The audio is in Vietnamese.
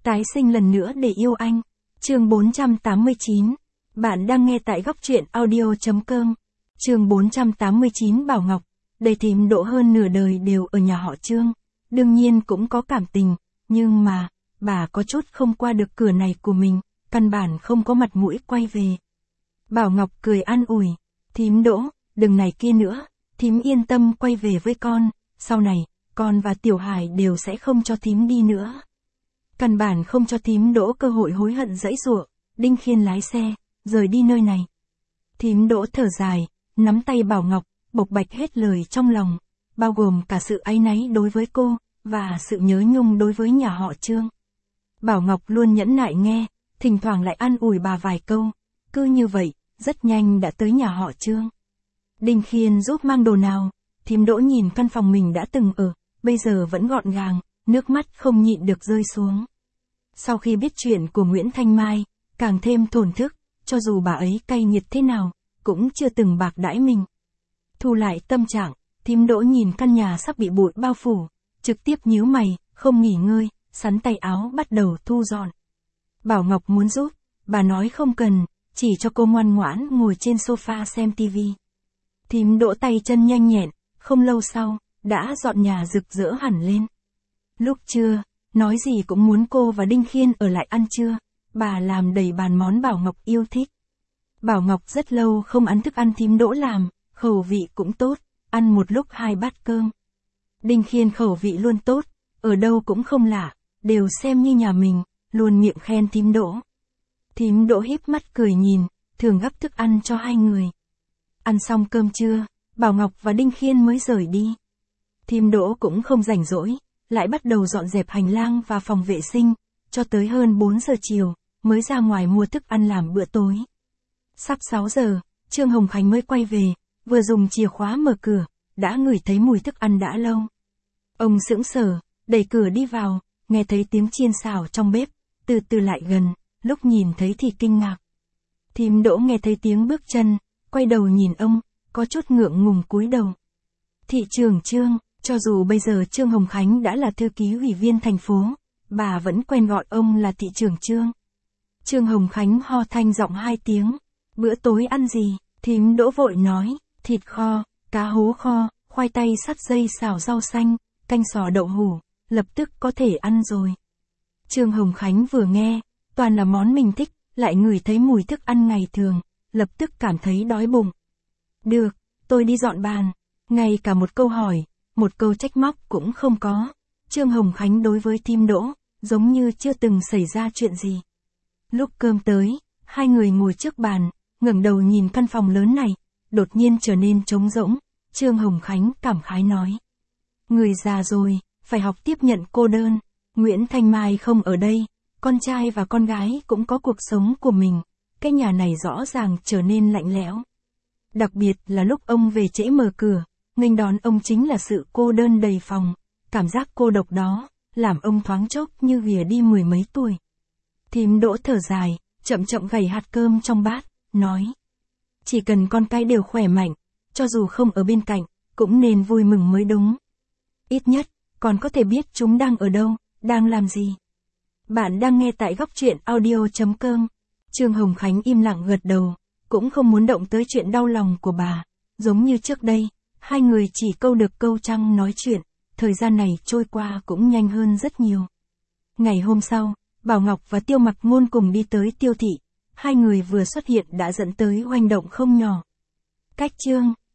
Tái sinh lần nữa để yêu anh. Chương 489. Bạn đang nghe tại góc truyện audio.com. Chương 489 Bảo Ngọc. Đầy thím Đỗ hơn nửa đời đều ở nhà họ Trương. Đương nhiên cũng có cảm tình, nhưng mà, bà có chút không qua được cửa này của mình, căn bản không có mặt mũi quay về. Bảo Ngọc cười an ủi, thím Đỗ, đừng này kia nữa, thím yên tâm quay về với con, sau này, con và Tiểu Hải đều sẽ không cho thím đi nữa. Căn bản không cho thím Đỗ cơ hội hối hận dãy giụa. Đinh Khiên lái xe, rời đi nơi này. Thím Đỗ thở dài, nắm tay Bảo Ngọc, bộc bạch hết lời trong lòng, bao gồm cả sự áy náy đối với cô, và sự nhớ nhung đối với nhà họ Trương. Bảo Ngọc luôn nhẫn nại nghe, thỉnh thoảng lại an ủi bà vài câu, cứ như vậy, rất nhanh đã tới nhà họ Trương. Đinh Khiên giúp mang đồ nào, thím Đỗ nhìn căn phòng mình đã từng ở, bây giờ vẫn gọn gàng, nước mắt không nhịn được rơi xuống. Sau khi biết chuyện của Nguyễn Thanh Mai, càng thêm thổn thức, cho dù bà ấy cay nghiệt thế nào, cũng chưa từng bạc đãi mình. Thu lại tâm trạng, thím Đỗ nhìn căn nhà sắp bị bụi bao phủ, trực tiếp nhíu mày, không nghỉ ngơi, sắn tay áo bắt đầu thu dọn. Bảo Ngọc muốn giúp, bà nói không cần, chỉ cho cô ngoan ngoãn ngồi trên sofa xem tivi. Thím Đỗ tay chân nhanh nhẹn, không lâu sau, đã dọn nhà rực rỡ hẳn lên. Lúc trưa, nói gì cũng muốn cô và Đinh Khiên ở lại ăn trưa, bà làm đầy bàn món Bảo Ngọc yêu thích. Bảo Ngọc rất lâu không ăn thức ăn thím Đỗ làm, khẩu vị cũng tốt, ăn một lúc 2 bát cơm. Đinh Khiên khẩu vị luôn tốt, ở đâu cũng không lạ, đều xem như nhà mình, luôn miệng khen thím Đỗ. Thím Đỗ híp mắt cười nhìn, thường gắp thức ăn cho hai người. Ăn xong cơm trưa, Bảo Ngọc và Đinh Khiên mới rời đi. Thím Đỗ cũng không rảnh rỗi, lại bắt đầu dọn dẹp hành lang và phòng vệ sinh, cho tới hơn 4 giờ chiều, mới ra ngoài mua thức ăn làm bữa tối. Sắp 6 giờ, Trương Hồng Khánh mới quay về, vừa dùng chìa khóa mở cửa, đã ngửi thấy mùi thức ăn đã lâu. Ông sững sờ, đẩy cửa đi vào, nghe thấy tiếng chiên xào trong bếp, từ từ lại gần, lúc nhìn thấy thì kinh ngạc. Thím Đỗ nghe thấy tiếng bước chân, quay đầu nhìn ông, có chút ngượng ngùng cúi đầu. Thị trưởng Trương, cho dù bây giờ Trương Hồng Khánh đã là thư ký ủy viên thành phố, bà vẫn quen gọi ông là thị trưởng Trương. Trương Hồng Khánh ho thanh giọng 2 tiếng, bữa tối ăn gì? Thím Đỗ vội nói, thịt kho, cá hố kho, khoai tây sắt dây xào rau xanh, canh sò đậu hủ, lập tức có thể ăn rồi. Trương Hồng Khánh vừa nghe, toàn là món mình thích, lại ngửi thấy mùi thức ăn ngày thường, lập tức cảm thấy đói bụng. Được, tôi đi dọn bàn. Ngay cả một câu hỏi, một câu trách móc cũng không có. Trương Hồng Khánh đối với thím Đỗ, giống như chưa từng xảy ra chuyện gì. Lúc cơm tới, hai người ngồi trước bàn, ngẩng đầu nhìn căn phòng lớn này, đột nhiên trở nên trống rỗng. Trương Hồng Khánh cảm khái nói. Người già rồi, phải học tiếp nhận cô đơn. Nguyễn Thanh Mai không ở đây, con trai và con gái cũng có cuộc sống của mình. Cái nhà này rõ ràng trở nên lạnh lẽo. Đặc biệt là lúc ông về trễ mở cửa, nghênh đón ông chính là sự cô đơn đầy phòng. Cảm giác cô độc đó, làm ông thoáng chốc như ghìa đi 10 mấy tuổi. Thím Đỗ thở dài, chậm chậm gảy hạt cơm trong bát, nói. Chỉ cần con cái đều khỏe mạnh, cho dù không ở bên cạnh, cũng nên vui mừng mới đúng. Ít nhất, còn có thể biết chúng đang ở đâu, đang làm gì. Bạn đang nghe tại góc truyện audio.com. Trương Hồng Khánh im lặng gật đầu, cũng không muốn động tới chuyện đau lòng của bà. Giống như trước đây, hai người chỉ câu được câu trăng nói chuyện, thời gian này trôi qua cũng nhanh hơn rất nhiều. Ngày hôm sau, Bảo Ngọc và Tiêu Mặc Ngôn cùng đi tới Tiêu thị, hai người vừa xuất hiện đã dẫn tới hoành động không nhỏ. Cách Trương